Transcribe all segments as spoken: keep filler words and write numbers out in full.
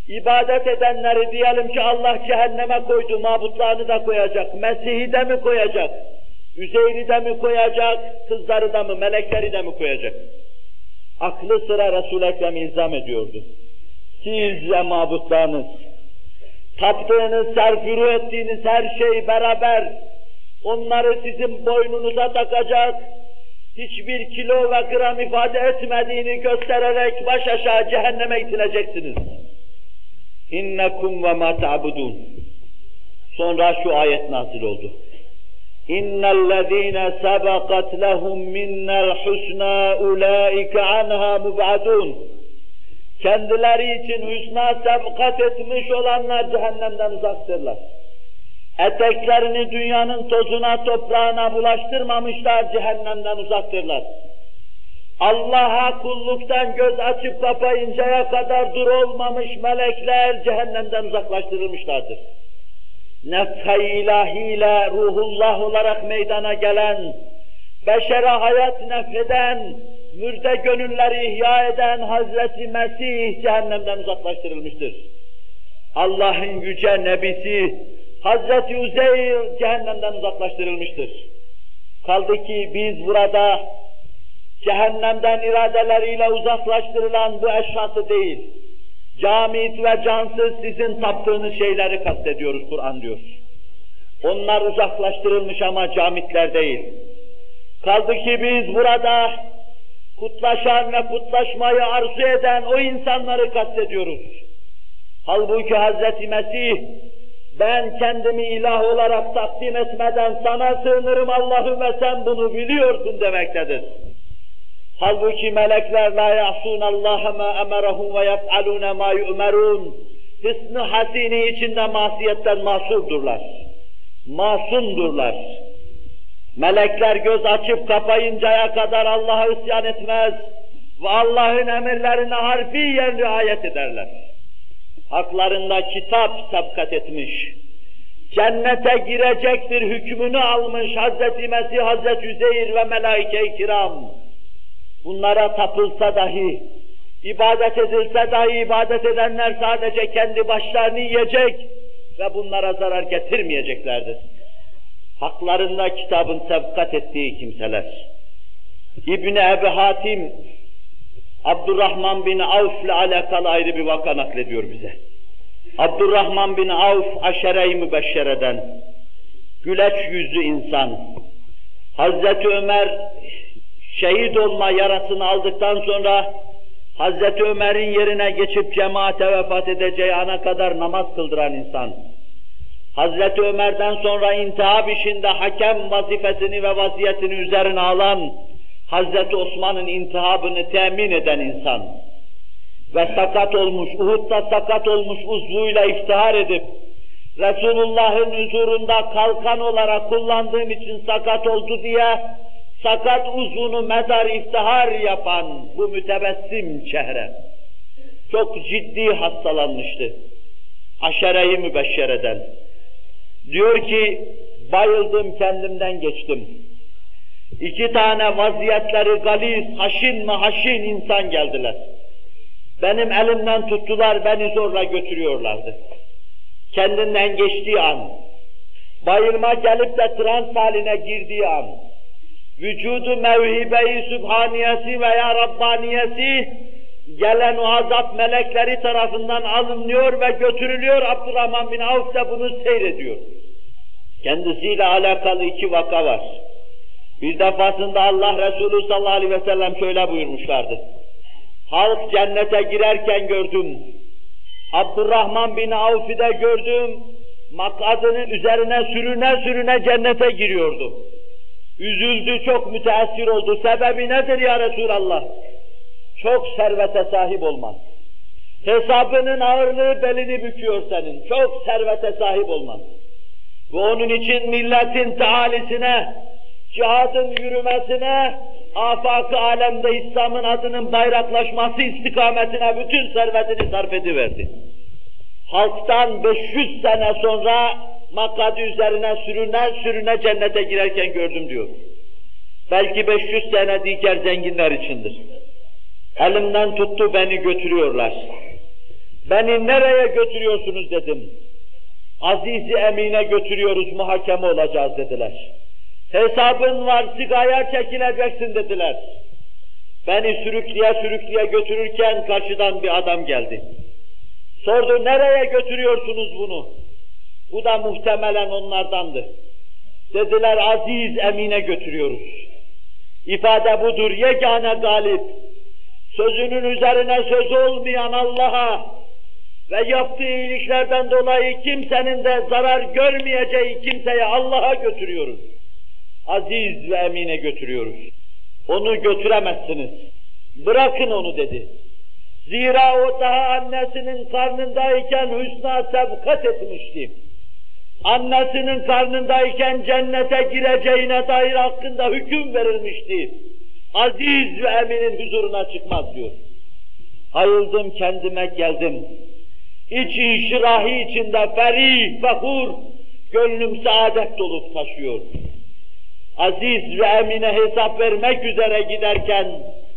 İbadet edenleri diyelim ki Allah cehenneme koydu, mabutlarını da koyacak, Mesih'i de mi koyacak, Üzeyr'i de mi koyacak, kızları da mı, melekleri de mi koyacak? Aklı sıra Resul-i Ekrem ilzam ediyordu. Siz ve mabutlarınız, taptığınız, serfuru ettiğiniz her şey beraber, onları sizin boynunuza takacak, hiçbir kilo ve gram ifade etmediğini göstererek baş aşağı cehenneme itileceksiniz. İnnekum ve ma ta'budun. Sonra şu ayet nazil oldu. İnnellezîne sebekat lehum minnel husnâ ulaike anhâ mub'adûn. Kendileri için hüsna sebekat etmiş olanlar cehennemden uzaktırlar. Eteklerini dünyanın tozuna, toprağına bulaştırmamışlar, cehennemden uzaktırlar. Allah'a kulluktan göz açıp kapayıncaya kadar dur olmamış melekler cehennemden uzaklaştırılmışlardır. Nefh-i ilahiyle ruhullah olarak meydana gelen, beşere hayat nefreden, mürde gönülleri ihya eden Hazreti Mesih cehennemden uzaklaştırılmıştır. Allah'ın yüce nebisi Hazreti Uzeyr cehennemden uzaklaştırılmıştır. Kaldı ki biz burada cehennemden iradeleriyle uzaklaştırılan bu eşhası değil, camit ve cansız sizin taptığınız şeyleri kastediyoruz Kur'an diyor. Onlar uzaklaştırılmış ama camitler değil. Kaldı ki biz burada kutlaşan ve kutlaşmayı arzu eden o insanları kastediyoruz. Halbuki Hazreti Mesih, ben kendimi ilah olarak takdim etmeden sana sığınırım Allah'ım ve sen bunu biliyorsun demektedir. Halbuki melekler la ya'sunallaha ma emerahum ve yef'alune ma yu'merun. Hısn-ı hasini içinde masiyetten masurdurlar. Masumdurlar. Melekler göz açıp kapayıncaya kadar Allah'a isyan etmez ve Allah'ın emirlerine harfiyen riayet ederler. Haklarında kitap sabkat etmiş, cennete girecektir hükmünü almış Hazreti Mesih, Hazreti Üzeyr ve melaike-i kiram. Bunlara tapılsa dahi, ibadet edilse dahi ibadet edenler sadece kendi başlarını yiyecek ve bunlara zarar getirmeyeceklerdir. Haklarında kitabın sabkat ettiği kimseler. İbn-i Ebi Hatim, Abdurrahman bin Avf ile alakalı ayrı bir vaka naklediyor bize. Abdurrahman bin Avf, aşere-i mübeşşereden, güleç yüzlü insan. Hazreti Ömer, şehit olma yarasını aldıktan sonra, Hazreti Ömer'in yerine geçip cemaate vefat edeceği ana kadar namaz kıldıran insan. Hazreti Ömer'den sonra intihab işinde hakem vazifesini ve vaziyetini üzerine alan, Hazreti Osman'ın intihabını temin eden insan ve sakat olmuş, Uhud'da sakat olmuş uzvuyla iftihar edip, Resulullah'ın huzurunda kalkan olarak kullandığım için sakat oldu diye, sakat uzvunu mezar iftihar yapan bu mütebessim çehre, çok ciddi hastalanmıştı. Aşere-i mübeşşereden. Diyor ki, bayıldım, kendimden geçtim. İki tane vaziyetleri galis, haşin mi haşin insan geldiler. Benim elimden tuttular, beni zorla götürüyorlardı. Kendinden geçtiği an, bayılma gelip de trans haline girdiği an, vücudu mevhibe-i sübhaniyesi veya Rabbaniyesi, gelen o azap melekleri tarafından alınıyor ve götürülüyor. Abdurrahman bin Avf da bunu seyrediyor. Kendisiyle alakalı iki vaka var. Bir defasında Allah Resulü sallallahu aleyhi ve sellem şöyle buyurmuşlardı. Halk cennete girerken gördüm. Abdurrahman bin Avf'ı da gördüm. Makadının üzerine sürüne sürüne cennete giriyordu. Üzüldü, çok müteessir oldu. Sebebi nedir ya Resulallah? Çok servete sahip olman. Hesabının ağırlığı belini büküyor senin. Çok servete sahip olman. Ve onun için milletin taalisine, cihadın yürümesine, afak-ı alemde İslam'ın adının bayraklaşması istikametine bütün servetini sarf ediverdi. Halktan beş yüz sene sonra makadı üzerine sürüne sürüne cennete girerken gördüm diyor. Belki beş yüz sene diğer zenginler içindir. Elimden tuttu, beni götürüyorlar. Beni nereye götürüyorsunuz dedim. Aziz-i Emine götürüyoruz, muhakeme olacağız dediler. Hesabın var, sigaya çekileceksin dediler. Beni sürükleye sürükleye götürürken karşıdan bir adam geldi. Sordu, nereye götürüyorsunuz bunu? Bu da muhtemelen onlardandı. Dediler, Aziz Emine götürüyoruz. İfade budur, yegane galip. Sözünün üzerine söz olmayan Allah'a ve yaptığı iyiliklerden dolayı kimsenin de zarar görmeyeceği kimseye Allah'a götürüyoruz. Aziz ve Emine götürüyoruz. Onu götüremezsiniz. Bırakın onu dedi. Zira o daha annesinin karnındayken hüsna sebkat etmişti. Annesinin karnındayken cennete gireceğine dair hakkında hüküm verilmişti. Aziz ve Emin'in huzuruna çıkmaz diyor. Ayıldım, kendime geldim. İç inşirahi içinde ferih, fakur, gönlüm saadet dolup taşıyor. Aziz ve Emine hesap vermek üzere giderken,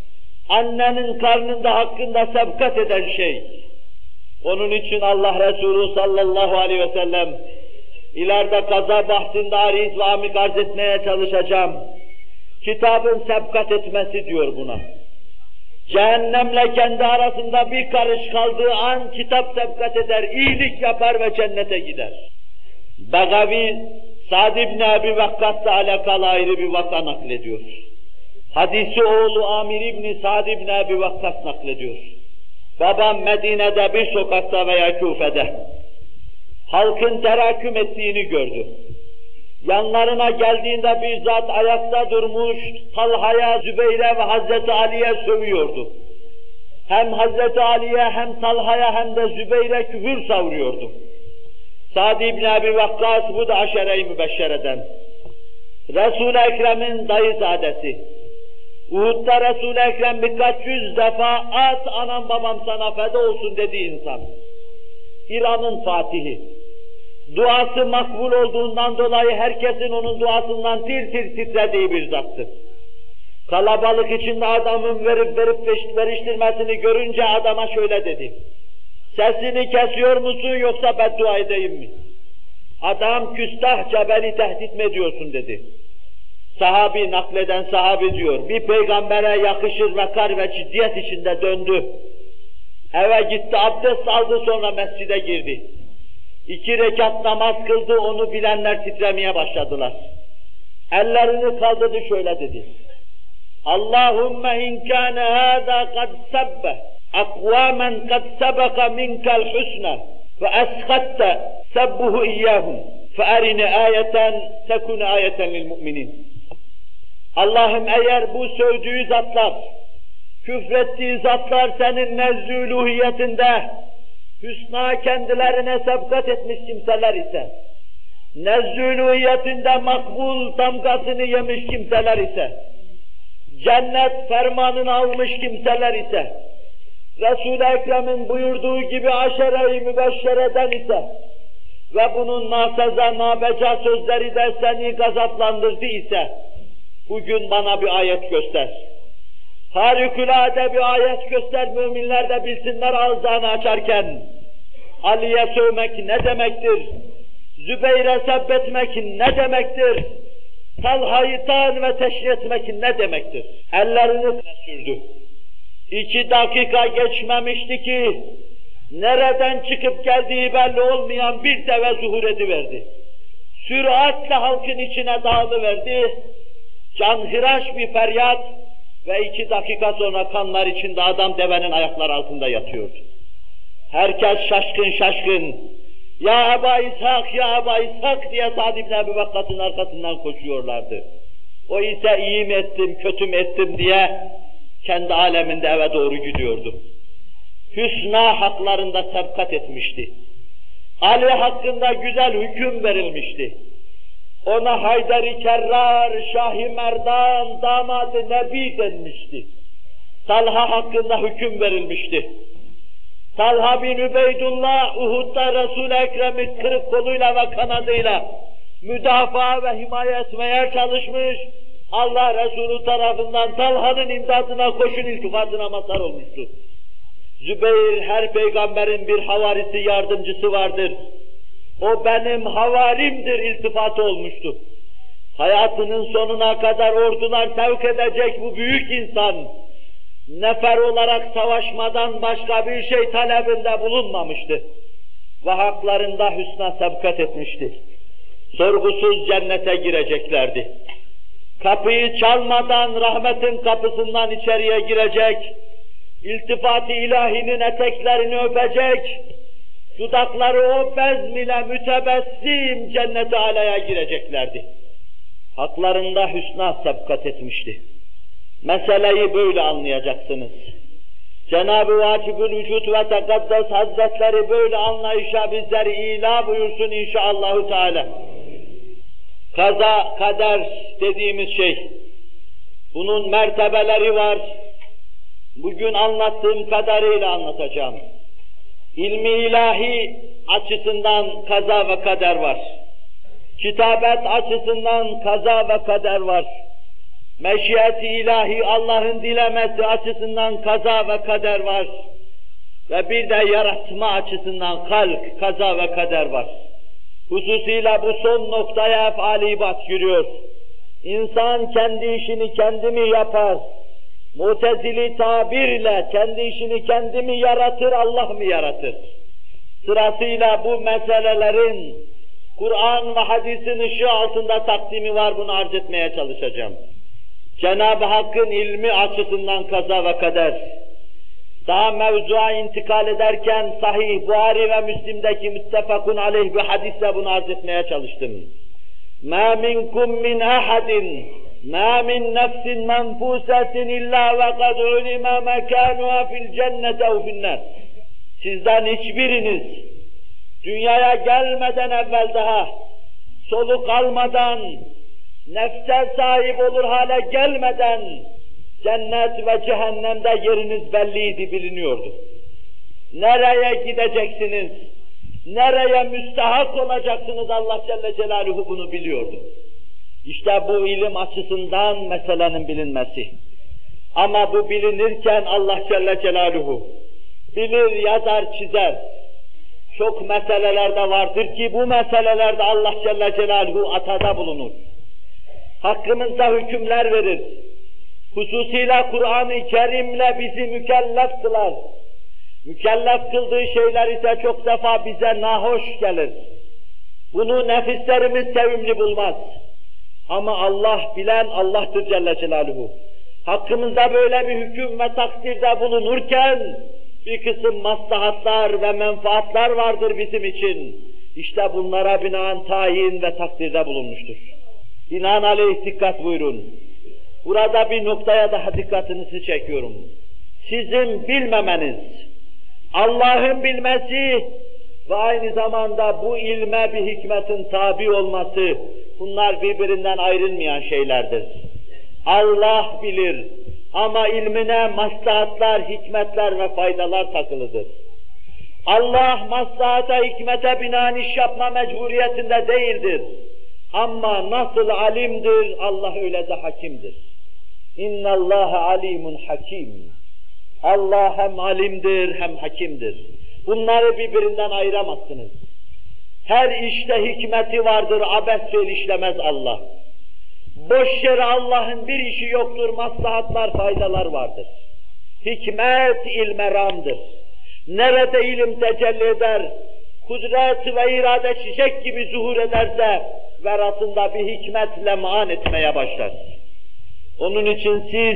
annenin karnında hakkında sebkat eden şey, onun için Allah Resulü sallallahu aleyhi ve sellem, ileride kaza bahsinde ariz ve amik arz etmeye çalışacağım, kitabın sebkat etmesi diyor buna. Cehennemle kendi arasında bir karış kaldığı an kitap sebkat eder, iyilik yapar ve cennete gider. Begavi, Sa'd ibn Abi Vakkas'la alakalı ayrı bir vaka naklediyor. Hadisi oğlu Amir ibn Sa'd ibn Abi Vakkas naklediyor. Babam Medine'de bir sokakta veya Küfe'de halkın terakküm ettiğini gördü. Yanlarına geldiğinde bir zat ayakta durmuş, Talha'ya, Zübeyre ve Hazreti Ali'ye sövüyordu. Hem Hazreti Ali'ye hem Talha'ya hem de Zübeyre küfür savuruyordu. Sa'd ibn Abi Vakkas, bu da aşere-i mübeşşereden. Resul-i Ekrem'in dayızadesi. Uhud'da Resul-i Ekrem birkaç yüz defa at anam babam sana feda olsun dediği insan. İran'ın fatihi. Duası makbul olduğundan dolayı herkesin onun duasından tir tir titrediği bir zattır. Kalabalık içinde adamın verip verip veriştirmesini görünce adama şöyle dedi. Sesini kesiyor musun yoksa beddua edeyim mi? Adam küstahça beni tehdit mi ediyorsun dedi. Sahabi, nakleden sahabi diyor, bir peygambere yakışır vekar ve ciddiyet içinde döndü. Eve gitti, abdest aldı, sonra mescide girdi. İki rekat namaz kıldı, onu bilenler titremeye başladılar. Ellerini kaldırdı, şöyle dedi. Allahümme in kâne hâzâ kad sebbe akvâmen kad sebeka minkel husne ve eshatte sebbuhu iyyâhum fe erine âyeten tekune âyeten lil mu'minin. Allah'ım eğer bu sövdüğü zatlar, küfrettiği zatlar senin nezdü uluhiyetinde hüsna kendilerine sebkat etmiş kimseler ise, nezdü uluhiyetinde makbul damgasını yemiş kimseler ise, cennet fermanını almış kimseler ise, Resul-i Ekrem'in buyurduğu gibi aşere-i mübeşşereden ise ve bunun naseza nabeca sözleri de seni gazaplandırdı ise, bugün bana bir ayet göster. Harikulade bir ayet göster, müminler de bilsinler ağızlarını açarken. Ali'ye sövmek ne demektir? Zübeyre sebbetmek ne demektir? Talha'yı tan ve teşhir etmek ne demektir? Ellerini sürdü. İki dakika geçmemişti ki, nereden çıkıp geldiği belli olmayan bir deve zuhur ediverdi. Süratle halkın içine dağılıverdi. Canhıraş bir feryat ve iki dakika sonra kanlar içinde adam devenin ayakları altında yatıyordu. Herkes şaşkın şaşkın, ya Eba İshak, ya Eba İshak diye Sa'd ibn Abi Vakkas'ın arkasından koşuyorlardı. O ise iyi mi ettim, kötü mü ettim diye kendi aleminde eve doğru gidiyordu. Hüsna haklarında sebkat etmişti. Ali hakkında güzel hüküm verilmişti. Ona Haydar-ı Kerrar, Şah-ı Merdan, damat-ı Nebi denmişti. Talha hakkında hüküm verilmişti. Talha bin Übeydullah, Uhud'da Resul-i Ekrem'i kırık koluyla ve kanadıyla müdafaa ve himaye etmeye çalışmış, Allah Resulü tarafından Talha'nın imdadına, koşun iltifatına mazhar olmuştu. Zübeyir, her peygamberin bir havarisi, yardımcısı vardır. O benim havarimdir iltifatı olmuştu. Hayatının sonuna kadar ordular sevk edecek bu büyük insan, nefer olarak savaşmadan başka bir şey talebinde bulunmamıştı. Ve haklarında hüsna sebkat etmişti. Sorgusuz cennete gireceklerdi. Kapıyı çalmadan rahmetin kapısından içeriye girecek, iltifat-ı ilahinin eteklerini öpecek, dudakları o bezm ile mütebessim cennet-i alaya gireceklerdi. Haklarında hüsna sebkat etmişti. Meseleyi böyle anlayacaksınız. Cenab-ı Vacibül Vücud ve Tekaddes Hazretleri böyle anlayışa bizleri ila buyursun inşallahü teala. Kaza, kader dediğimiz şey, bunun mertebeleri var. Bugün anlattığım kadarıyla anlatacağım. İlmi ilahi açısından kaza ve kader var. Kitabet açısından kaza ve kader var. Meşiyet-i ilahi, Allah'ın dilemesi açısından kaza ve kader var. Ve bir de yaratma açısından halk, kaza ve kader var. Hususuyla bu son noktaya ef'al-i ibad giriyor. İnsan kendi işini kendi mi yapar? Mutezili tabirle kendi işini kendi mi yaratır, Allah mı yaratır? Sırasıyla bu meselelerin Kur'an ve hadisin ışığı altında takdimi var, bunu arz etmeye çalışacağım. Cenab-ı Hakk'ın ilmi açısından kaza ve kader. Daha mevzuya intikal ederken Sahih Buhari ve Müslim'deki müttefakun aleyh bir hadisle bunu arz etmeye çalıştım. مَا مِنْكُمْ مِنْ أَحَدٍ مَا مِنْ نَفْسٍ مَنْفُوسَةٍ إِلَّا وَقَدْ عُلِمَ مَكَانُهَا فِي الْجَنَّةِ اَوْ فِي النَّارِ. Sizden hiçbiriniz dünyaya gelmeden evvel daha, soluk almadan, nefse sahip olur hale gelmeden cennet ve cehennemde yeriniz belliydi, biliniyordu. Nereye gideceksiniz, nereye müstahak olacaksınız Allah Celle Celaluhu bunu biliyordu. İşte bu ilim açısından meselenin bilinmesi. Ama bu bilinirken Allah Celle Celaluhu bilir, yazar, çizer. Çok meselelerde vardır ki bu meselelerde Allah Celle Celaluhu atada bulunur. Hakkımızda hükümler verir. Hususiyle Kur'an-ı Kerim'le bizi mükellef kılar. Mükellef kıldığı şeyler ise çok defa bize nahoş gelir. Bunu nefislerimiz sevimli bulmaz. Ama Allah bilen Allah'tır Celle Celaluhu. Hakkımızda böyle bir hüküm ve takdirde bulunurken bir kısım maslahatlar ve menfaatlar vardır bizim için. İşte bunlara binaen tayin ve takdirde bulunmuştur. Binaenaleyh dikkat buyurun. Burada bir noktaya daha dikkatinizi çekiyorum. Sizin bilmemeniz, Allah'ın bilmesi ve aynı zamanda bu ilme bir hikmetin tabi olması, bunlar birbirinden ayrılmayan şeylerdir. Allah bilir ama ilmine maslahatlar, hikmetler ve faydalar takılıdır. Allah maslahata, hikmete binaen iş yapma mecburiyetinde değildir. Ama nasıl alimdir, Allah öyle de hakimdir. İnna Allaha alimun hakim. Allah hem alimdir hem hakimdir. Bunları birbirinden ayıramazsınız. Her işte hikmeti vardır, abesle işlemez Allah. Boş yere Allah'ın bir işi yoktur, maslahatlar, faydalar vardır. Hikmet ilmeramdır. Nerede ilim tecelli eder, kudret ve irade çiçek gibi zuhur ederse, verasında bir hikmet leman etmeye başlar. Onun için siz,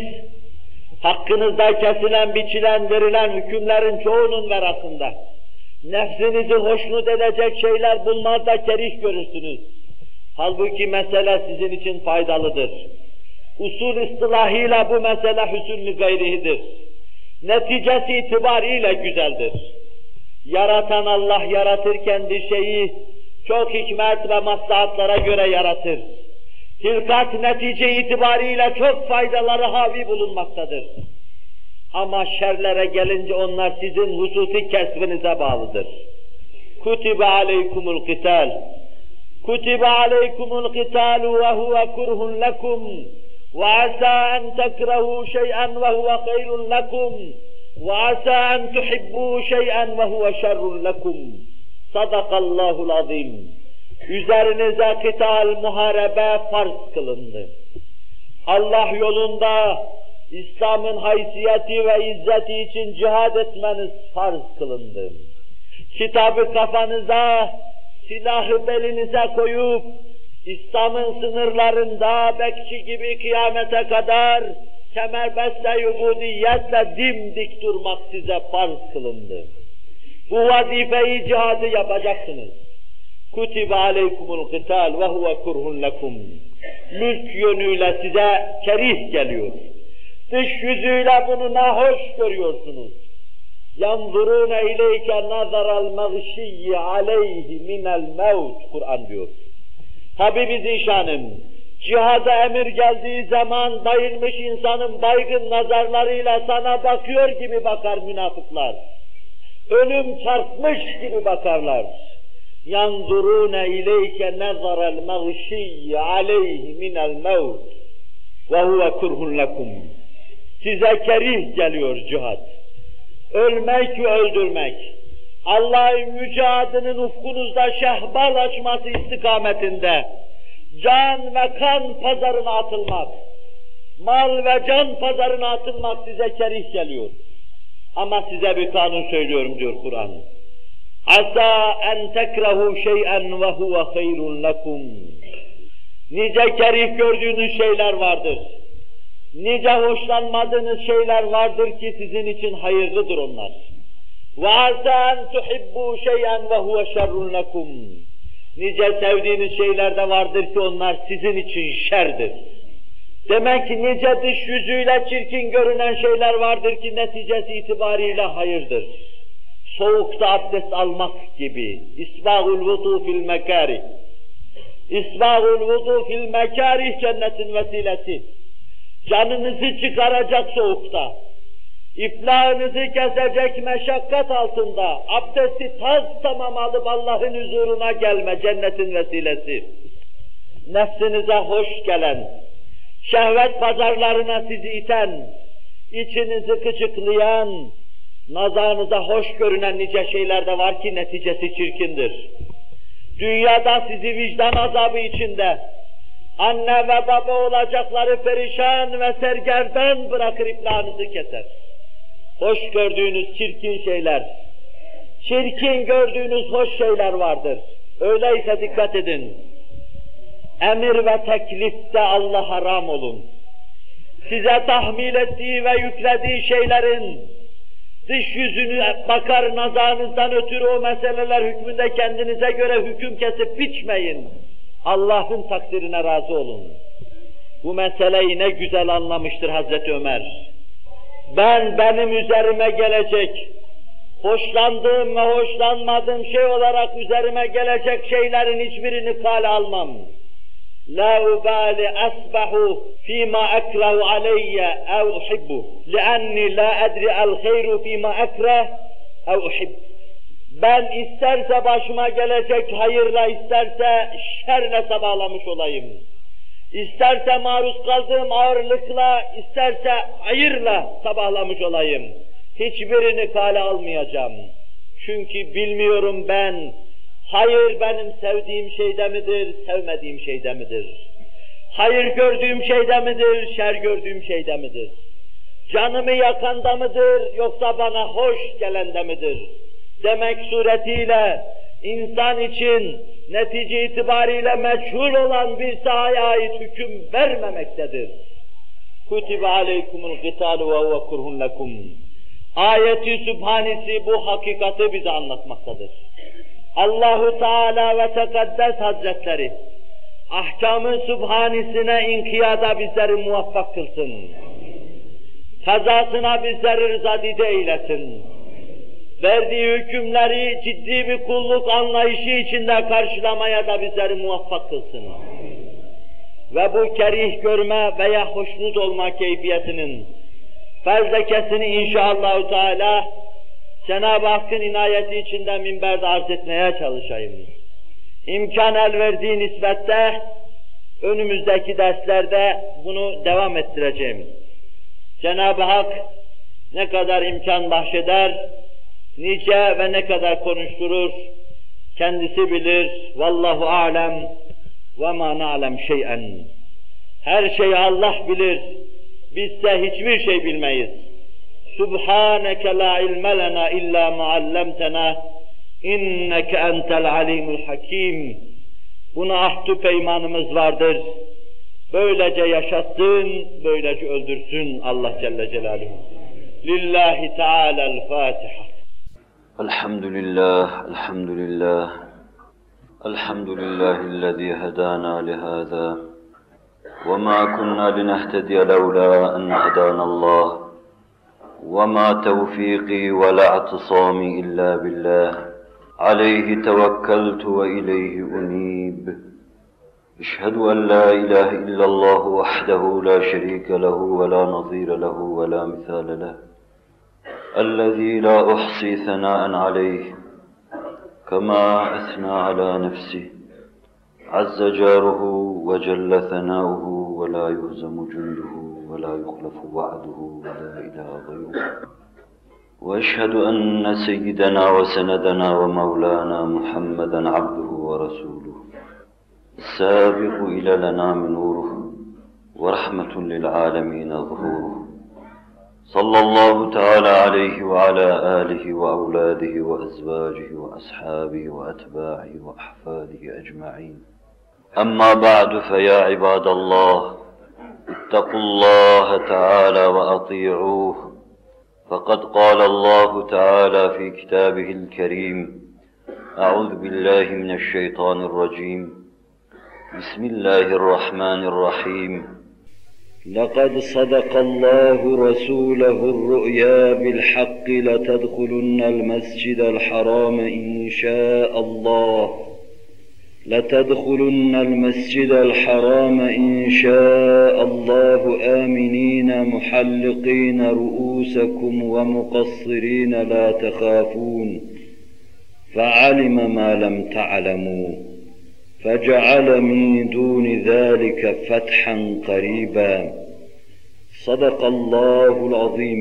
hakkınızda kesilen, biçilen, verilen hükümlerin çoğunun verasında, nefsinizi hoşnut edecek şeyler bulmaz da kerih görürsünüz. Halbuki mesele sizin için faydalıdır. Usul istilahıyla bu mesele hüsnü gayrihidir. Neticesi itibariyle güzeldir. Yaratan Allah yaratırken bir şeyi çok hikmet ve maslahatlara göre yaratır. Hilkat netice itibariyle çok faydaları havi bulunmaktadır. Ama şerlere gelince onlar sizin hususi kesbinize bağlıdır. Kutibe aleykumul qital. Kutibe aleykumul qitalu ve huve kurhun lekum. Ve asa en tekrehu şey'en ve huve hayrun lekum. وَعَسَى أَنْ تُحِبُّوا شَيْئًا وَهُوَ شَرٌّ لَكُمْ صَدَقَ اللّٰهُ الْعَظِيمُ. Üzerinize kıtal muharebe farz kılındı. Allah yolunda İslam'ın haysiyeti ve izzeti için cihad etmeniz farz kılındı. Kitabı kafanıza, silahı belinize koyup, İslam'ın sınırlarında bekçi gibi kıyamete kadar kemerbeste ubudiyetle dimdik durmak size farz kılındı. Bu vazifeyi, cihadı yapacaksınız. Kutibe aleykumul kıtal ve huve kurhun lekum. Mülk yönüyle size kerih geliyor. Dış yüzüyle bunu nahoş görüyorsunuz. يَنْظُرُونَ اِلَيْكَ نَظَرَ الْمَغْشِيِّ عَلَيْهِ مِنَ الْمَوْتِ Kur'an diyor. Habibi Zişanım, cihada emir geldiği zaman bayılmış insanın baygın nazarlarıyla sana bakıyor gibi bakar münafıklar. Ölüm çarpmış gibi bakarlar. يَنْظُرُونَ اِلَيْكَ نَظَرَ الْمَغْشِيِّ عَلَيْهِ مِنَ الْمَوْتِ وَهُوَ كُرْهٌ لَكُمْ. Size kerih geliyor cihad. Ölmek ve öldürmek. Allah'ın yüce adının ufkunuzda şehbal açması istikametinde can ve kan pazarına atılmak, mal ve can pazarına atılmak size kerih geliyor. Ama size bir kanun söylüyorum diyor Kur'an. Asa en tekrahu şey'en ve huve hayrun lekum. Nice kerih gördüğünüz şeyler vardır. Nice hoşlanmadığınız şeyler vardır ki sizin için hayırlıdır onlar. وَعَسَى أَنْ تُحِبُّوا شَيْئًا وَهُوَ شَرٌّ لَكُمْ. Nice sevdiğiniz şeyler de vardır ki onlar sizin için şerdir. Demek ki nice dış yüzüyle çirkin görünen şeyler vardır ki neticesi itibariyle hayırdır. Soğukta abdest almak gibi. İsbâhul vudu fil mekârih. İsbâhul vudu fil mekârih cennetin vesilesi. Canınızı çıkaracak soğukta, iflahınızı kesecek meşakkat altında, abdesti taz tamam alıp Allah'ın huzuruna gelme cennetin vesilesi. Nefsinize hoş gelen, şehvet pazarlarına sizi iten, içinizi kıçıklayan, nazarınıza hoş görünen nice şeyler de var ki neticesi çirkindir. Dünyada sizi vicdan azabı içinde, anne ve baba olacakları perişan ve sergerdan bırakır iflahınızı keser. Hoş gördüğünüz çirkin şeyler, çirkin gördüğünüz hoş şeyler vardır. Öyleyse dikkat edin. Emir ve teklifte Allah'a haram olun. Size tahmil ettiği ve yüklediği şeylerin dış yüzünü bakar nazarınızdan ötürü o meseleler hükmünde kendinize göre hüküm kesip biçmeyin. Allah'ın takdirine razı olun. Bu meseleyi ne güzel anlamıştır Hazreti Ömer. Ben benim üzerime gelecek, hoşlandığım ve hoşlanmadığım şey olarak üzerime gelecek şeylerin hiçbirini kale almam. La ubali asbahu fîmâ ekrahu aleyye ev uhibbu li'enni la edri el hayru fîmâ ekreh ev uhib. Ben isterse başıma gelecek hayırla, isterse şerle sabahlamış olayım. İsterse maruz kaldığım ağırlıkla, isterse hayırla sabahlamış olayım. Hiçbirini kale almayacağım. Çünkü bilmiyorum ben, hayır benim sevdiğim şeyde midir, sevmediğim şeyde midir? Hayır gördüğüm şeyde midir, şer gördüğüm şeyde midir? Canımı yakanda mıdır, yoksa bana hoş gelende midir? Demek suretiyle insan için netice itibariyle meçhul olan bir sahaya ait hüküm vermemektedir. Kutibe aleykumul kitalu ve huve kurhun lekum. Ayeti Sübhanesi bu hakikati bize anlatmaktadır. Allahu Teala ve Tekaddes Hazretleri ahkam-ı Sübhanesine inkiyada bizleri muvaffak kılsın. Kazasına bizleri rızadide eylesin. Verdiği hükümleri ciddi bir kulluk anlayışı içinde karşılamaya da bizleri muvaffak kılsın. Ve bu kerih görme veya hoşnut olma keyfiyetinin fezlekesini inşallah Teala Cenab-ı Hakk'ın inayeti içinde minberde arz etmeye çalışayım. İmkan el verdiği nispette önümüzdeki derslerde bunu devam ettireceğim. Cenab-ı Hak ne kadar imkan bahşeder, nice ve ne kadar konuşturur, kendisi bilir. Vallahu alem ve ma na'lem şey'en. Her şeyi Allah bilir, bizse hiçbir şey bilmeyiz. Subhaneke la ilme lena illa ma allamtena inneke entel alimul hakim. Buna ahdü peymanımız vardır. Böylece yaşatsın, böylece öldürsün Allah Celle Celaluhu. Lillahi Teala'l-Fatiha. Elhamdülillah, elhamdülillah. Elhamdülillahillezî hedâna lihâzâ. وَمَا كُنَّا لِنَهْتَدِيَ لَوْلَا أَنْ هَدَانَا اللّٰهُ وَمَا تَوْفِيقِي وَلَا اعْتِصَامِي إِلَّا بِاللّٰهِ عَلَيْهِ تَوَكَّلْتُ وَإِلَيْهِ أُنِيبُ أشهد أن لا إله إلا الله وحده لا شريك له ولا نظير له ولا مثال له الذي لا أحصي ثناء عليه كما أثنى على نفسه عز جاره وجل ثناؤه ولا يهزم جنده ولا يخلف وعده ولا إله غيره وأشهد أن سيدنا وسندنا ومولانا محمدًا عبده ورسوله السابق إلى الأنام نوره ورحمة للعالمين ظهوره صلى الله تعالى عليه وعلى آله وأولاده وأزواجه وأصحابه وأتباعه وأحفاده أجمعين أما بعد فيا عباد الله اتقوا الله تعالى وأطيعوه فقد قال الله تعالى في كتابه الكريم أعوذ بالله من الشيطان الرجيم بسم الله الرحمن الرحيم لقد صدق الله رسوله الرؤيا بالحق لتدخلن المسجد الحرام إن شاء الله لتدخلن المسجد الحرام إن شاء الله آمنين محلقين رؤوسكم ومقصرين لا تخافون فعلم ما لم تعلموا فجعل من دون ذلك فتحا قريبا صدق الله العظيم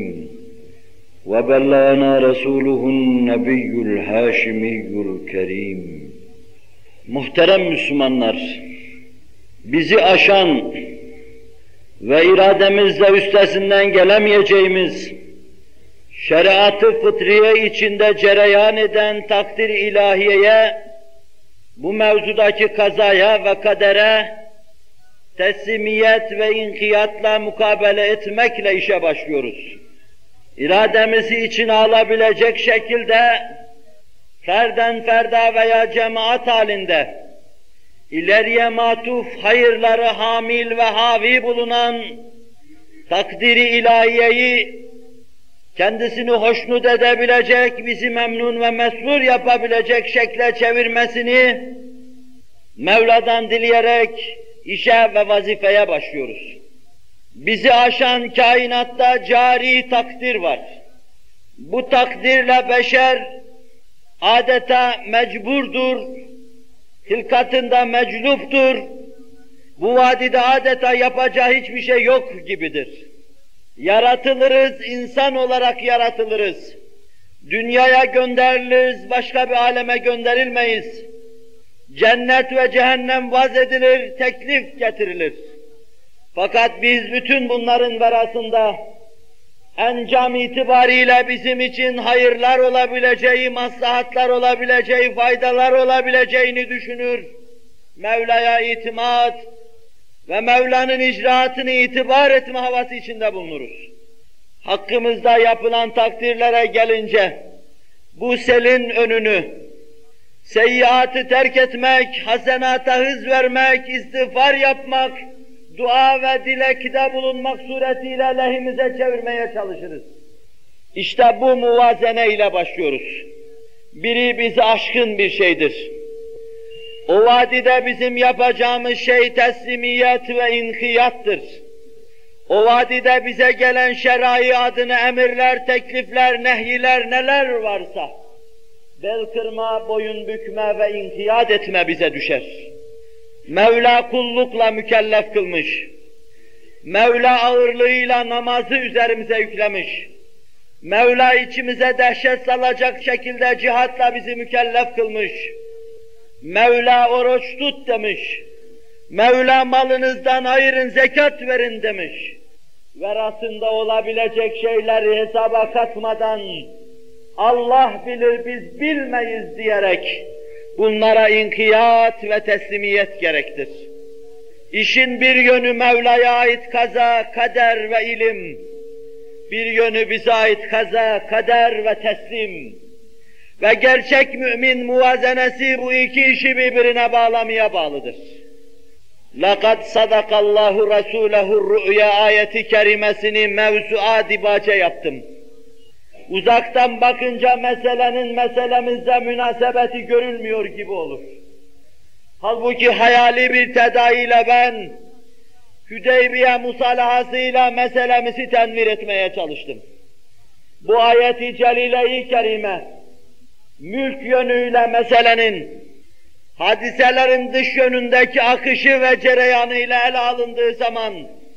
وبلغنا رسوله النبي الهاشمي الكريم. Muhterem Müslümanlar, bizi aşan ve irademizle üstesinden gelemeyeceğimiz, şeriat-ı fıtriye içinde cereyan eden takdir ilahiyeye, bu mevzudaki kazaya ve kadere teslimiyet ve inkiyatla mukabele etmekle işe başlıyoruz. İrademizi içine alabilecek şekilde ferden ferda veya cemaat halinde ileriye matuf hayırları hamil ve havi bulunan takdiri ilahiyeyi kendisini hoşnut edebilecek, bizi memnun ve mesrur yapabilecek şekle çevirmesini Mevla'dan dileyerek işe ve vazifeye başlıyoruz. Bizi aşan kainatta cari takdir var. Bu takdirle beşer adeta mecburdur, hilkatında mecluptur, bu vadide adeta yapacağı hiçbir şey yok gibidir. Yaratılırız, insan olarak yaratılırız. Dünyaya gönderiliriz, başka bir aleme gönderilmeyiz. Cennet ve cehennem vaz edilir, teklif getirilir. Fakat biz bütün bunların verasında encam itibariyle bizim için hayırlar olabileceği, maslahatlar olabileceği, faydalar olabileceğini düşünür. Mevla'ya itimat ve Mevla'nın icraatını itibar etme havası içinde bulunuruz. Hakkımızda yapılan takdirlere gelince, bu selin önünü, seyyiatı terk etmek, hasenata hız vermek, istiğfar yapmak, dua ve dilekte bulunmak suretiyle lehimize çevirmeye çalışırız. İşte bu muvazene ile başlıyoruz. Biri bizi aşkın bir şeydir. O vadide bizim yapacağımız şey teslimiyet ve inkiyattır. O vadide bize gelen şerai adına emirler, teklifler, nehyiler neler varsa, bel kırma, boyun bükme ve inkiyat etme bize düşer. Mevla kullukla mükellef kılmış. Mevla ağırlığıyla namazı üzerimize yüklemiş. Mevla içimize dehşet salacak şekilde cihatla bizi mükellef kılmış. Mevla oruç tut demiş. Mevla malınızdan ayırın, zekat verin demiş. Verasında olabilecek şeyleri hesaba katmadan Allah bilir biz bilmeyiz diyerek bunlara inkiyat ve teslimiyet gerektir. İşin bir yönü Mevla'ya ait kaza, kader ve ilim, bir yönü bize ait kaza, kader ve teslim. Ve gerçek mümin muvazenesi bu iki işi birbirine bağlamaya bağlıdır. لَقَدْ صَدَقَ اللّٰهُ رَسُولَهُ الرُّؤْيَا ayeti kerimesini mevzu'a dibace yaptım. Uzaktan bakınca meselenin meselemizde münasebeti görülmüyor gibi olur. Halbuki hayali bir tedaiyle ben Hüdeybiye musalahasıyla meselemizi tenvir etmeye çalıştım. Bu ayeti celile-i kerime mülk yönüyle meselenin hadiselerin dış yönündeki akışı ve cereyanıyla ele alındığı zaman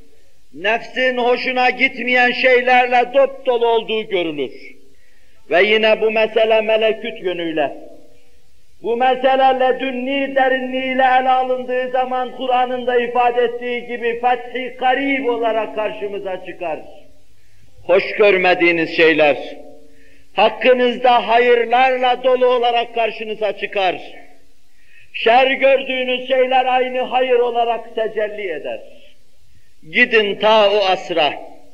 nefsin hoşuna gitmeyen şeylerle dop dolu olduğu görülür. Ve yine bu mesele melekut yönüyle, bu mesele ledünni derinliğiyle ele alındığı zaman Kur'an'ın da ifade ettiği gibi fethi karib olarak karşımıza çıkar. Hoş görmediğiniz şeyler, hakkınızda hayırlarla dolu olarak karşınıza çıkar. Şer gördüğünüz şeyler aynı hayır olarak tecelli eder. Gidin ta o asra,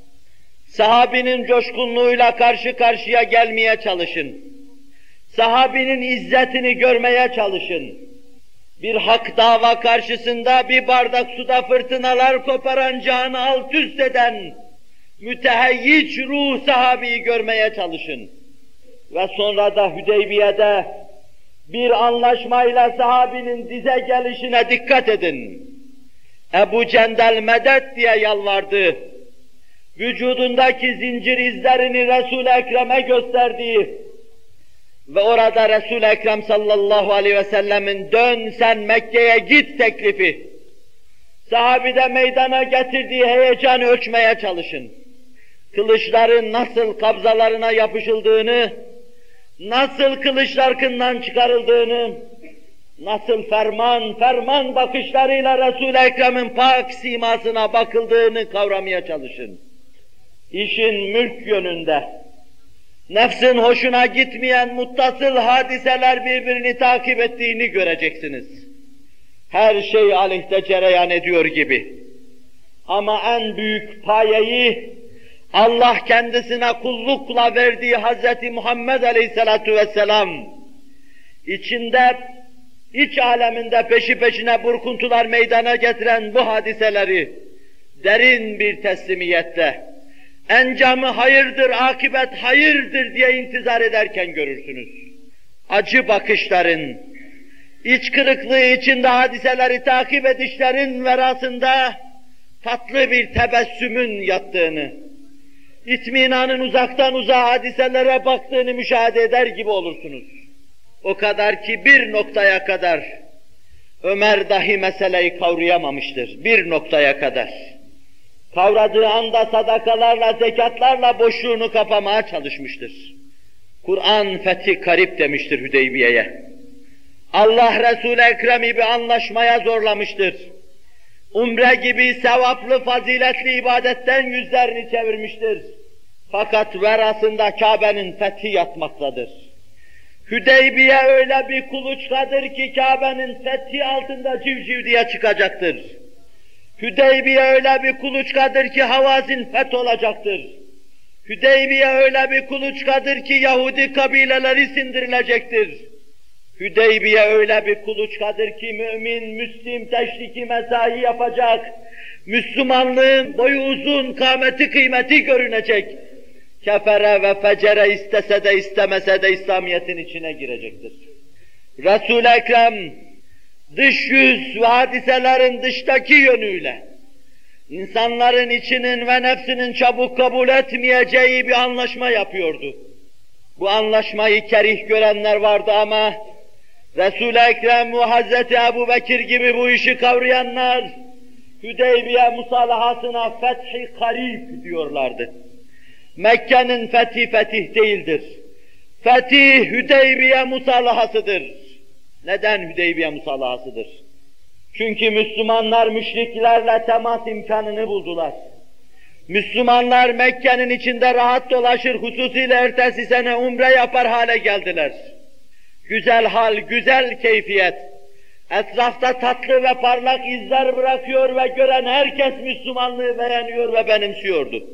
sahabinin coşkunluğuyla karşı karşıya gelmeye çalışın. Sahabinin izzetini görmeye çalışın. Bir hak dava karşısında bir bardak suda fırtınalar koparan, canı alt üst eden müteheyyic ruh sahabeyi görmeye çalışın. Ve sonra da Hüdeybiye'de bir anlaşmayla sahabinin dize gelişine dikkat edin. Ebu Cendel medet diye yalvardı. Vücudundaki zincir izlerini Resul-i Ekrem'e gösterdiği ve orada Resul-i Ekrem sallallahu aleyhi ve sellemin dön sen Mekke'ye git teklifi, sahabide meydana getirdiği heyecanı ölçmeye çalışın. Kılıçların nasıl kabzalarına yapışıldığını, nasıl kılıçlar kından çıkarıldığını, nasıl ferman ferman bakışlarıyla Resul-i Ekrem'in pak simasına bakıldığını kavramaya çalışın. İşin mülk yönünde, nefsin hoşuna gitmeyen muttasıl hadiseler birbirini takip ettiğini göreceksiniz. Her şey aleyhte cereyan ediyor gibi. Ama en büyük payeyi Allah kendisine kullukla verdiği Hazreti Muhammed Aleyhisselatu Vesselam içinde, iç aleminde peşi peşine burkuntular meydana getiren bu hadiseleri derin bir teslimiyetle, encamı hayırdır, akibet hayırdır diye intizar ederken görürsünüz. Acı bakışların, iç kırıklığı içinde hadiseleri takip edişlerin verasında tatlı bir tebessümün yattığını, itminanın uzaktan uzağa hadiselere baktığını müşahede eder gibi olursunuz. O kadar ki bir noktaya kadar Ömer dahi meseleyi kavrayamamıştır. Bir noktaya kadar. Kavradığı anda sadakalarla, zekatlarla boşluğunu kapamaya çalışmıştır. Kur'an fethi karip demiştir Hüdeybiye'ye. Allah Resul-i Ekrem'i bir anlaşmaya zorlamıştır. Umre gibi sevaplı, faziletli ibadetten yüzlerini çevirmiştir. Fakat verasında Kabe'nin fethi yatmaktadır. Hüdeybiye öyle bir kuluçkadır ki Kabe'nin fethi altında civciv diye çıkacaktır. Hüdeybiye öyle bir kuluçkadır ki Havazin feth olacaktır. Hüdeybiye öyle bir kuluçkadır ki Yahudi kabileleri sindirilecektir. Hüdeybiye öyle bir kuluçkadır ki mümin, müslim teşriki mesai yapacak, Müslümanlığın boyu uzun, kâmeti kıymeti görünecek. Kefere ve fecere istese de istemese de İslamiyet'in içine girecektir. Resul-i Ekrem, dış yüz ve hadiselerin dıştaki yönüyle, insanların içinin ve nefsinin çabuk kabul etmeyeceği bir anlaşma yapıyordu. Bu anlaşmayı kerih görenler vardı ama Resul-i Ekrem ve Hazreti Ebu Bekir gibi bu işi kavrayanlar Hüdeybiye musalahasına fethi karib diyorlardı. Mekke'nin fethi fetih değildir. Fetih Hüdeybiye musallahasıdır. Neden Hüdeybiye musallahasıdır? Çünkü Müslümanlar müşriklerle temas imkanını buldular. Müslümanlar Mekke'nin içinde rahat dolaşır, hususiyle ertesi sene umre yapar hale geldiler. Güzel hal, güzel keyfiyet, etrafta tatlı ve parlak izler bırakıyor ve gören herkes Müslümanlığı beğeniyor ve benimsiyordu.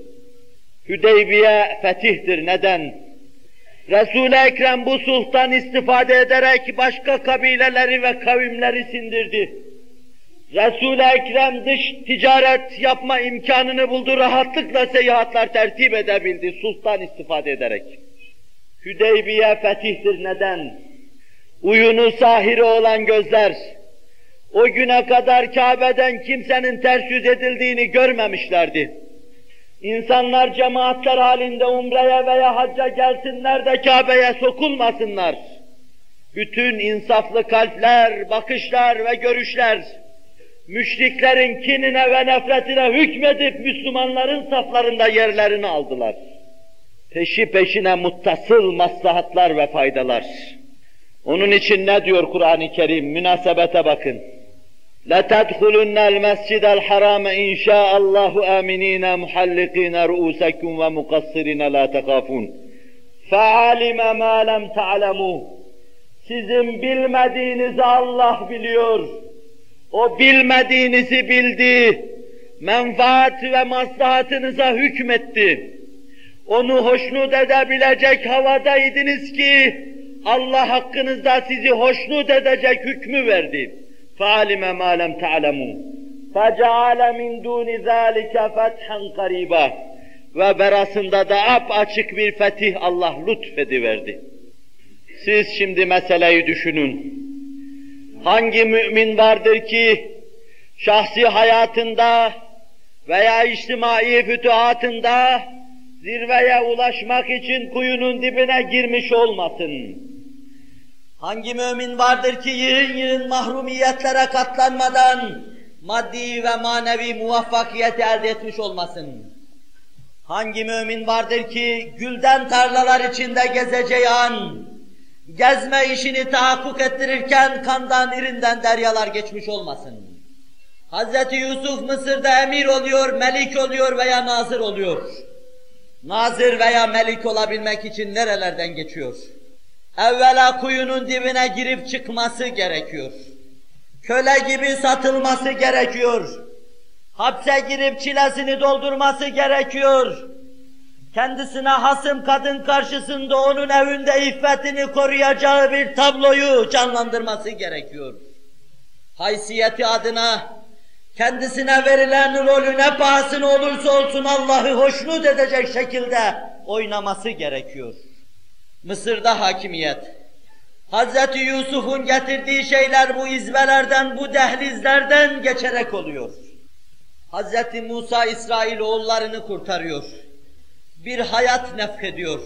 Hüdeybiye fetihtir. Neden? Resul-i Ekrem bu sulhtan istifade ederek başka kabileleri ve kavimleri sindirdi. Resul-i Ekrem dış ticaret yapma imkanını buldu, rahatlıkla seyahatler tertip edebildi sulhtan istifade ederek. Hüdeybiye fetihtir. Neden? Uyunu sahiri olan gözler, o güne kadar Kabe'den kimsenin ters yüz edildiğini görmemişlerdi. İnsanlar cemaatler halinde umreye veya hacca gelsinler de Kabe'ye sokulmasınlar. Bütün insaflı kalpler, bakışlar ve görüşler, müşriklerin kinine ve nefretine hükmedip Müslümanların saflarında yerlerini aldılar. Peşi peşine muttasıl maslahatlar ve faydalar. Onun için ne diyor Kur'an-ı Kerim? Münasebete bakın. لَتَدْخُلُنَّ الْمَسْجِدَ الْحَرَامَ اِنْ شَاءَ اللّٰهُ آمِنِينَ مُحَلِّقِينَ رُؤُوسَكُمْ وَمُقَصِّرِينَ لَا تَخَافُونَ فَعَلِمَ مَا لَمْ تَعْلَمُوا Sizin bilmediğinizi Allah biliyor. O bilmediğinizi bildi. Menfaat ve maslahatınıza hükmetti. Onu hoşnut edebilecek havadaydınız ki Allah hakkınızda sizi hoşnut edecek hükmü verdi. فَعَلِمَ مَا لَمْ تَعْلَمُوا فَجَعَلَ مِنْ دُونِ ذَٰلِكَ فَتْحًا قَرِيبًا Ve berasında da apaçık bir fetih Allah lütfediverdi. Siz şimdi meseleyi düşünün. Hangi mümin vardır ki şahsi hayatında veya içtimai fütuhatında zirveye ulaşmak için kuyunun dibine girmiş olmasın? Hangi mümin vardır ki yığın yığın mahrumiyetlere katlanmadan maddi ve manevi muvaffakiyet elde etmiş olmasın? Hangi mümin vardır ki gülden tarlalar içinde gezeceği an, gezme işini tahakkuk ettirirken kandan irinden deryalar geçmiş olmasın? Hazreti Yusuf Mısır'da emir oluyor, melik oluyor veya nazır oluyor. Nazır veya melik olabilmek için nerelerden geçiyor? Evvela kuyunun dibine girip çıkması gerekiyor. Köle gibi satılması gerekiyor. Hapse girip çilesini doldurması gerekiyor. Kendisine hasım kadın karşısında onun evinde iffetini koruyacağı bir tabloyu canlandırması gerekiyor. Haysiyeti adına kendisine verilen rolü ne pahasına olursa olsun Allah'ı hoşnut edecek şekilde oynaması gerekiyor. Mısır'da hakimiyet. Hazreti Yusuf'un getirdiği şeyler bu izbelerden, bu dehlizlerden geçerek oluyor. Hazreti Musa İsrailoğullarını kurtarıyor. Bir hayat nefkediyor.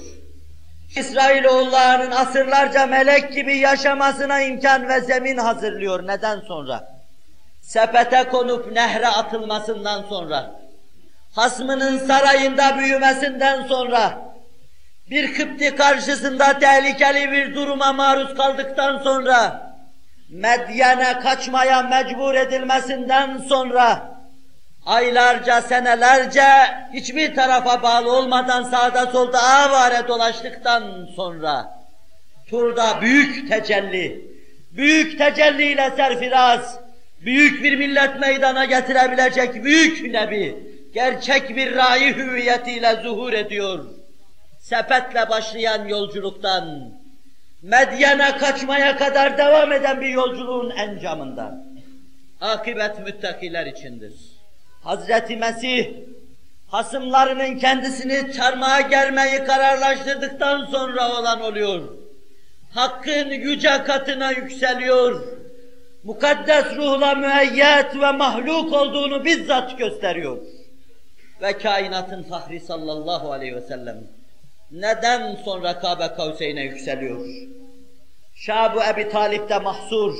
İsrailoğullarının asırlarca melek gibi yaşamasına imkan ve zemin hazırlıyor. Neden sonra? Sepete konup nehre atılmasından sonra, hasmının sarayında büyümesinden sonra, bir Kıpti karşısında tehlikeli bir duruma maruz kaldıktan sonra, Medyen'e kaçmaya mecbur edilmesinden sonra, aylarca, senelerce hiçbir tarafa bağlı olmadan sağda solda avare dolaştıktan sonra, Tur'da büyük tecelli, büyük tecelliyle serfiraz, büyük bir millet meydana getirebilecek büyük nebi, gerçek bir rai hüviyetiyle zuhur ediyor. Sepetle başlayan yolculuktan, Medyen'e kaçmaya kadar devam eden bir yolculuğun encamında, akıbet müttakiler içindir. Hazreti Mesih, hasımlarının kendisini çarmıha germeyi kararlaştırdıktan sonra olan oluyor. Hakkın yüce katına yükseliyor. Mukaddes ruhla müeyyet ve mahluk olduğunu bizzat gösteriyor. Ve kainatın fahri sallallahu aleyhi ve sellem neden sonra Kabe Kavseyn'e yükseliyor? Şab-ı Ebi Talip'te mahsur.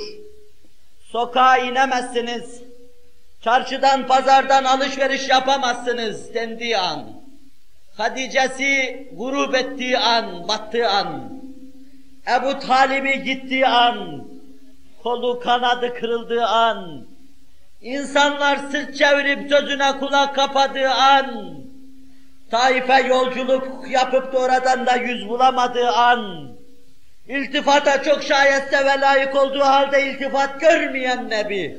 Sokağa inemezsiniz, çarşıdan pazardan alışveriş yapamazsınız dendiği an. Hadice'si grup ettiği an, battığı an, Ebu Talib'i gittiği an, kolu kanadı kırıldığı an, insanlar sırt çevirip sözüne kulak kapadığı an, Taif'e yolculuk yapıp da oradan da yüz bulamadığı an, iltifata çok şayeste ve layık olduğu halde iltifat görmeyen Nebi,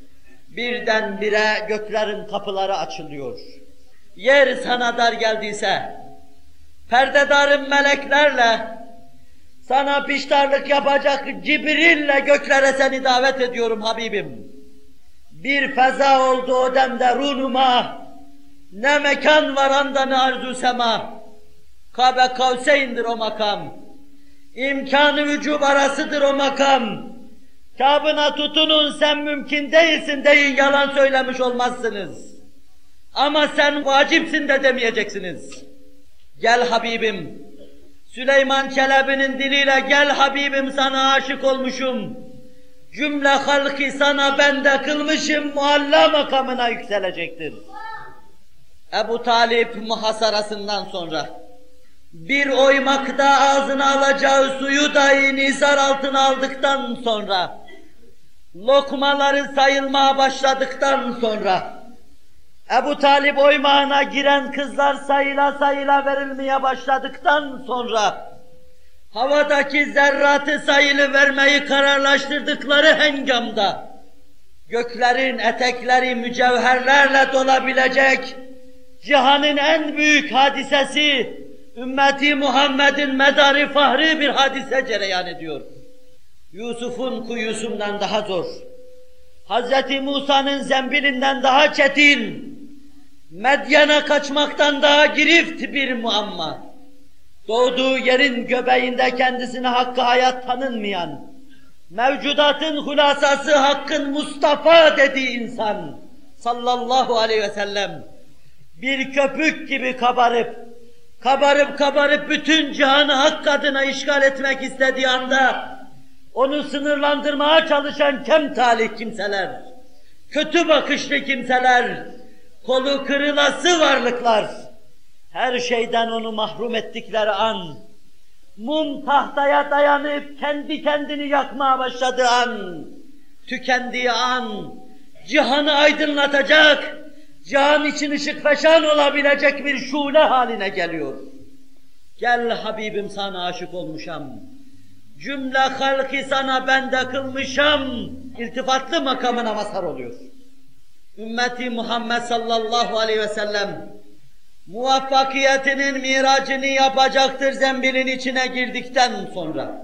birdenbire göklerin kapıları açılıyor. Yer sana dar geldiyse, perdedarın meleklerle, sana piştarlık yapacak Cibril'le göklere seni davet ediyorum Habibim. Bir feza oldu o demde runuma, ne mekan var andanı arzu sema, Kabe Kavseyn'dir o makam, imkanı vücub arasıdır o makam, Kâbına tutunun sen mümkün değilsin deyin yalan söylemiş olmazsınız. Ama sen vacipsin de demeyeceksiniz. Gel Habibim, Süleyman Çelebi'nin diliyle gel Habibim sana aşık olmuşum. Cümle halkı sana bende kılmışım mualla makamına yükselecektir. Ebu Talip muhasarasından sonra bir oymakta ağzına alacağı suyu dahi nizar altına aldıktan sonra, lokmaları sayılmaya başladıktan sonra, Ebu Talip oymağına giren kızlar sayıla sayıla verilmeye başladıktan sonra, havadaki zerratı sayılı vermeyi kararlaştırdıkları hengamda, göklerin etekleri mücevherlerle dolabilecek, cihanın en büyük hadisesi, ümmeti Muhammed'in medarı fahri bir hadise cereyan ediyor. Yusuf'un kuyusundan daha zor, Hazreti Musa'nın zembilinden daha çetin, Medyen'e kaçmaktan daha girift bir muamma, doğduğu yerin göbeğinde kendisine hakkı hayat tanınmayan, mevcudatın hulasası Hakk'ın Mustafa dediği insan, sallallahu aleyhi ve sellem, bir köpük gibi kabarıp, kabarıp kabarıp bütün cihanı Hak adına işgal etmek istediği anda, onu sınırlandırmaya çalışan kemtalih kimseler, kötü bakışlı kimseler, kolu kırılası varlıklar, her şeyden onu mahrum ettikleri an, mum tahtaya dayanıp kendi kendini yakmaya başladığı an, tükendiği an, cihanı aydınlatacak, cihan için ışık feşan olabilecek bir şule haline geliyor. Gel Habibim sana aşık olmuşam, cümle halkı sana bende kılmışam, iltifatlı makamına mazhar oluyor. Ümmeti Muhammed sallallahu aleyhi ve sellem, muvaffakiyetinin miracını yapacaktır zembilin içine girdikten sonra.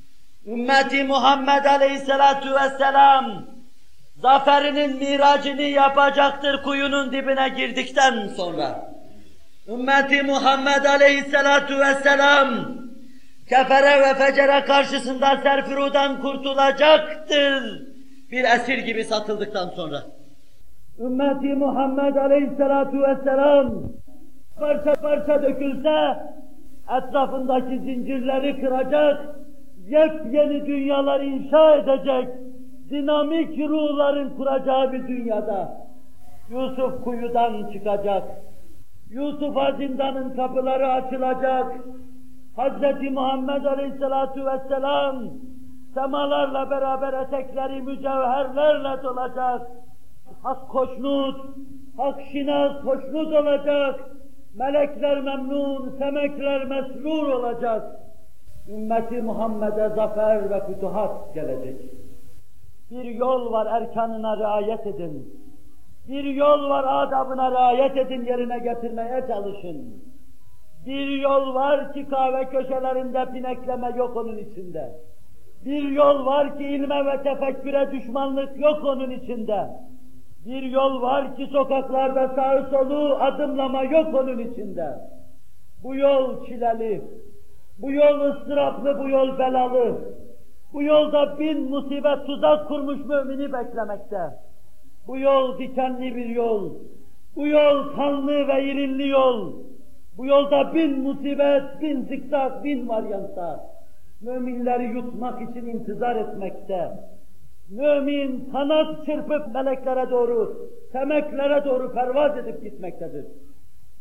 Ümmeti Muhammed aleyhissalatu vesselam, zaferinin miracını yapacaktır kuyunun dibine girdikten sonra. Ümmeti Muhammed aleyhissalatu vesselam, kefere ve fecere karşısında serfirudan kurtulacaktır bir esir gibi satıldıktan sonra. Ümmeti Muhammed aleyhissalatu vesselam, parça parça dökülse, etrafındaki zincirleri kıracak, yepyeni dünyalar inşa edecek, dinamik ruhların kuracağı bir dünyada, Yusuf kuyudan çıkacak, Yusuf'a zindanın kapıları açılacak, Hazreti Muhammed aleyhissalatu vesselam, semalarla beraber etekleri mücevherlerle dolacak, hak hoşnut, hak şinas hoşnut olacak, melekler memnun, semekler mesrur olacak. Ümmeti Muhammed'e zafer ve fütuhat gelecek. Bir yol var, erkanına riayet edin. Bir yol var, adabına riayet edin, yerine getirmeye çalışın. Bir yol var ki kahve köşelerinde pinekleme yok onun içinde. Bir yol var ki ilme ve tefekküre düşmanlık yok onun içinde. Bir yol var ki sokaklarda sağı solu adımlama yok onun içinde. Bu yol çileli, bu yol ıstıraplı, bu yol belalı. Bu yolda bin musibet tuzak kurmuş mümini beklemekte. Bu yol dikenli bir yol, bu yol kanlı ve irinli yol. Bu yolda bin musibet, bin zikzak, bin varyantta. Müminleri yutmak için intizar etmekte. Mümin kanat çırpıp meleklere doğru, semeklere doğru pervaz edip gitmektedir.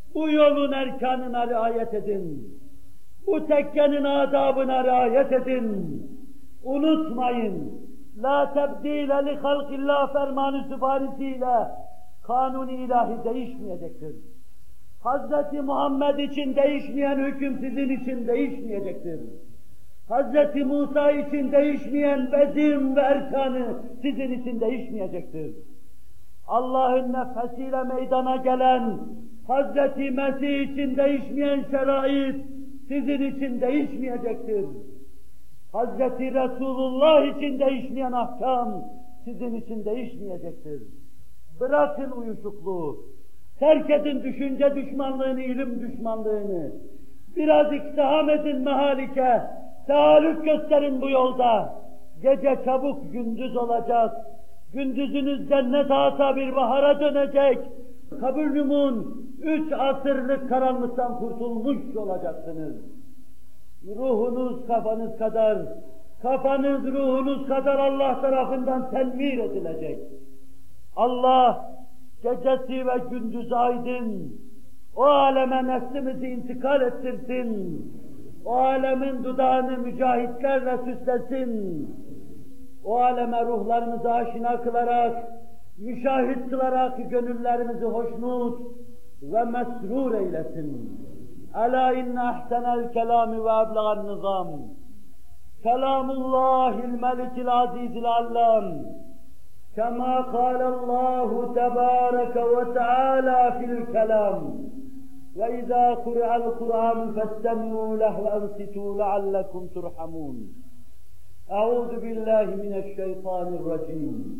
Bu yolun erkanına riayet edin. Bu tekkenin adabına riayet edin. Unutmayın. La tebdile li halkillah fermanı süfarisiyle kanun-i ilahi değişmeyecektir. Hazreti Muhammed için değişmeyen hüküm sizin için değişmeyecektir. Hazreti Musa için değişmeyen bezim ve erkanı sizin için değişmeyecektir. Allah'ın nefesiyle meydana gelen Hazreti Mesih için değişmeyen şerait sizin için değişmeyecektir. Hazreti Resulullah için değişmeyen ahkam sizin için değişmeyecektir. Bırakın uyuşukluğu, terk edin düşünce düşmanlığını, ilim düşmanlığını. Biraz iktiham edin mehalike, tahallük gösterin bu yolda. Gece çabuk gündüz olacak, gündüzünüz cennet asa bir bahara dönecek. Kabulümün üç asırlık karanlıktan kurtulmuş olacaksınız. Ruhunuz kafanız kadar, kafanız ruhunuz kadar Allah tarafından tenvir edilecek. Allah gecesi ve gündüzü aydın, o aleme neslimizi intikal ettirsin, o alemin dudağını mücahitlerle süslesin, o aleme ruhlarımızı aşina kılarak, müşahit kılarak gönüllerimizi hoşnut ve mesrur eylesin. Ela inne ahsenel kelami ve eblegan nizam. Kelamullahil melikil azizil allam. Kema kâlallahu tebâreke ve teâlâ fil kelam. Ve izâ kuri'al Kur'an festemû leh ve ensitû leallekum turhamûn. Euzu billahi mineşşeytanirracim.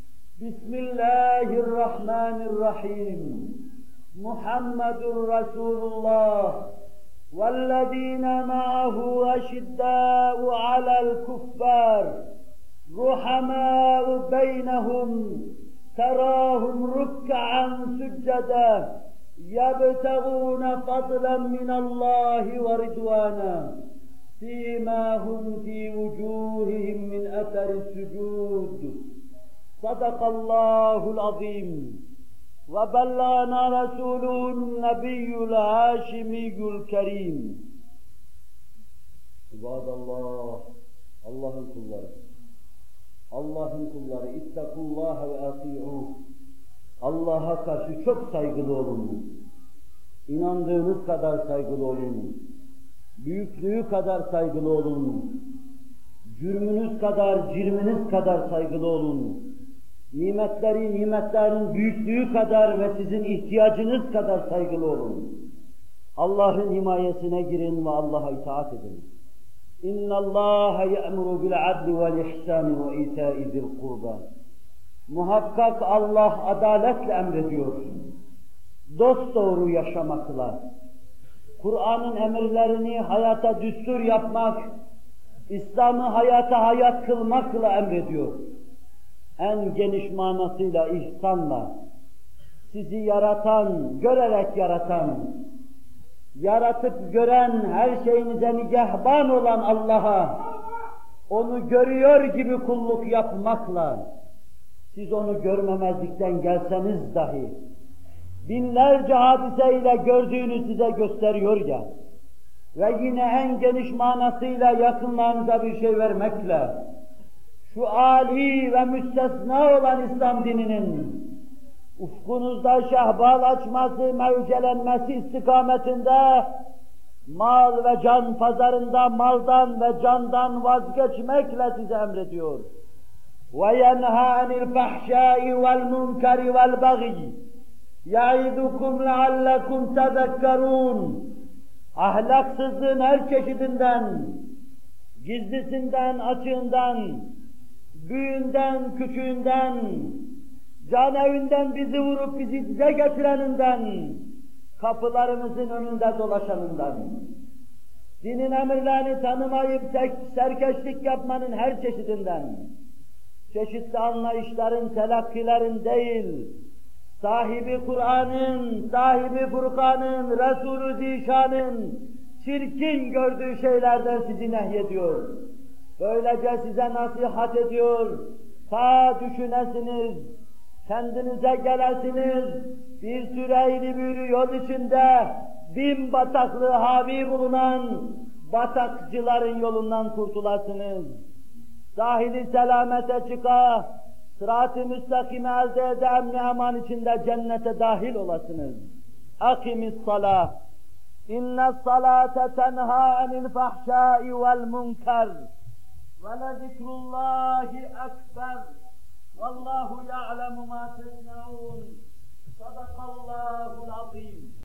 Bismillahirrahmanirrahim. Muhammedur Resulullah vellezîne ma'ahu eşiddâ'u alel kuffâr ruhamâ'u beynehum terâhum ruk'an sücceden yebtegûne fadlen minallâhi ve ridvâna fîmâhum fî vücûhihim min eteris sücûd. Sadakallâhul azîm. Ve bellâna Resulûn Nebiyyül Hâşimiyyül Kerîm. İbadallah, Allah'ın kulları, Allah'ın kulları, ittakullâhe ve ati'ûh. Allah'a karşı çok saygılı olun. İnandığınız kadar saygılı olun. Büyüklüğü kadar saygılı olun. Cürmünüz kadar, cirminiz kadar saygılı olun. Nimetleri, nimetlerin büyüklüğü kadar ve sizin ihtiyacınız kadar saygılı olun. Allah'ın himayesine girin ve Allah'a itaat edin. اِنَّ اللّٰهَ يَأْمُرُ بِالْعَدْلِ وَالْاِحْسَانِ وَاِيْتَاءِ ذِي الْقُرْبَى. Muhakkak Allah adaletle emrediyor. Dosdoğru yaşamakla, Kur'an'ın emirlerini hayata düstur yapmak, İslam'ı hayata hayat kılmakla emrediyor. En geniş manasıyla ihsanla, sizi yaratan, görerek yaratan, yaratıp gören, her şeyinize nigahban olan Allah'a, onu görüyor gibi kulluk yapmakla, siz onu görmemezlikten gelseniz dahi, binlerce hadiseyle gördüğünü size gösteriyor ya, ve yine en geniş manasıyla yakınlarınıza bir şey vermekle, şu âli ve müstesna olan İslam dininin ufkunuzda şehbal açması, mevcelenmesi istikametinde mal ve can pazarında maldan ve candan vazgeçmekle size emrediyor. وَيَنْهَا عَنِ الْفَحْشَاءِ وَالْمُنْكَرِ وَالْبَغِيِ يَعِذُكُمْ لَعَلَّكُمْ تَذَكَّرُونَ. Ahlaksızlığın her çeşidinden, gizlisinden, açığından, büyüğünden, küçüğünden, can evinden bizi vurup bizi dize getireninden, kapılarımızın önünde dolaşanından, dinin emirlerini tanımayıp tek serkeşlik yapmanın her çeşidinden, çeşitli anlayışların, telakkilerin değil, sahibi Kur'an'ın, sahibi Furkan'ın, Resulü Zişan'ın çirkin gördüğü şeylerden sizi nehyediyor. Böylece size nasihat ediyor, ta düşünesiniz, kendinize gelesiniz, bir sürü eğri büğrü yol içinde bin bataklığı havi bulunan batakçıların yolundan kurtulasınız. Sahili selamete çıka, sırat-ı müstakimi elde ede emni eman içinde cennete dahil olasınız. Akimis salah. İnne salate tenha anil fahşai vel munker. Ve lezikrullahi ekber. Vallahu ya'lemu ma tesna'un. Sadakallahul azim.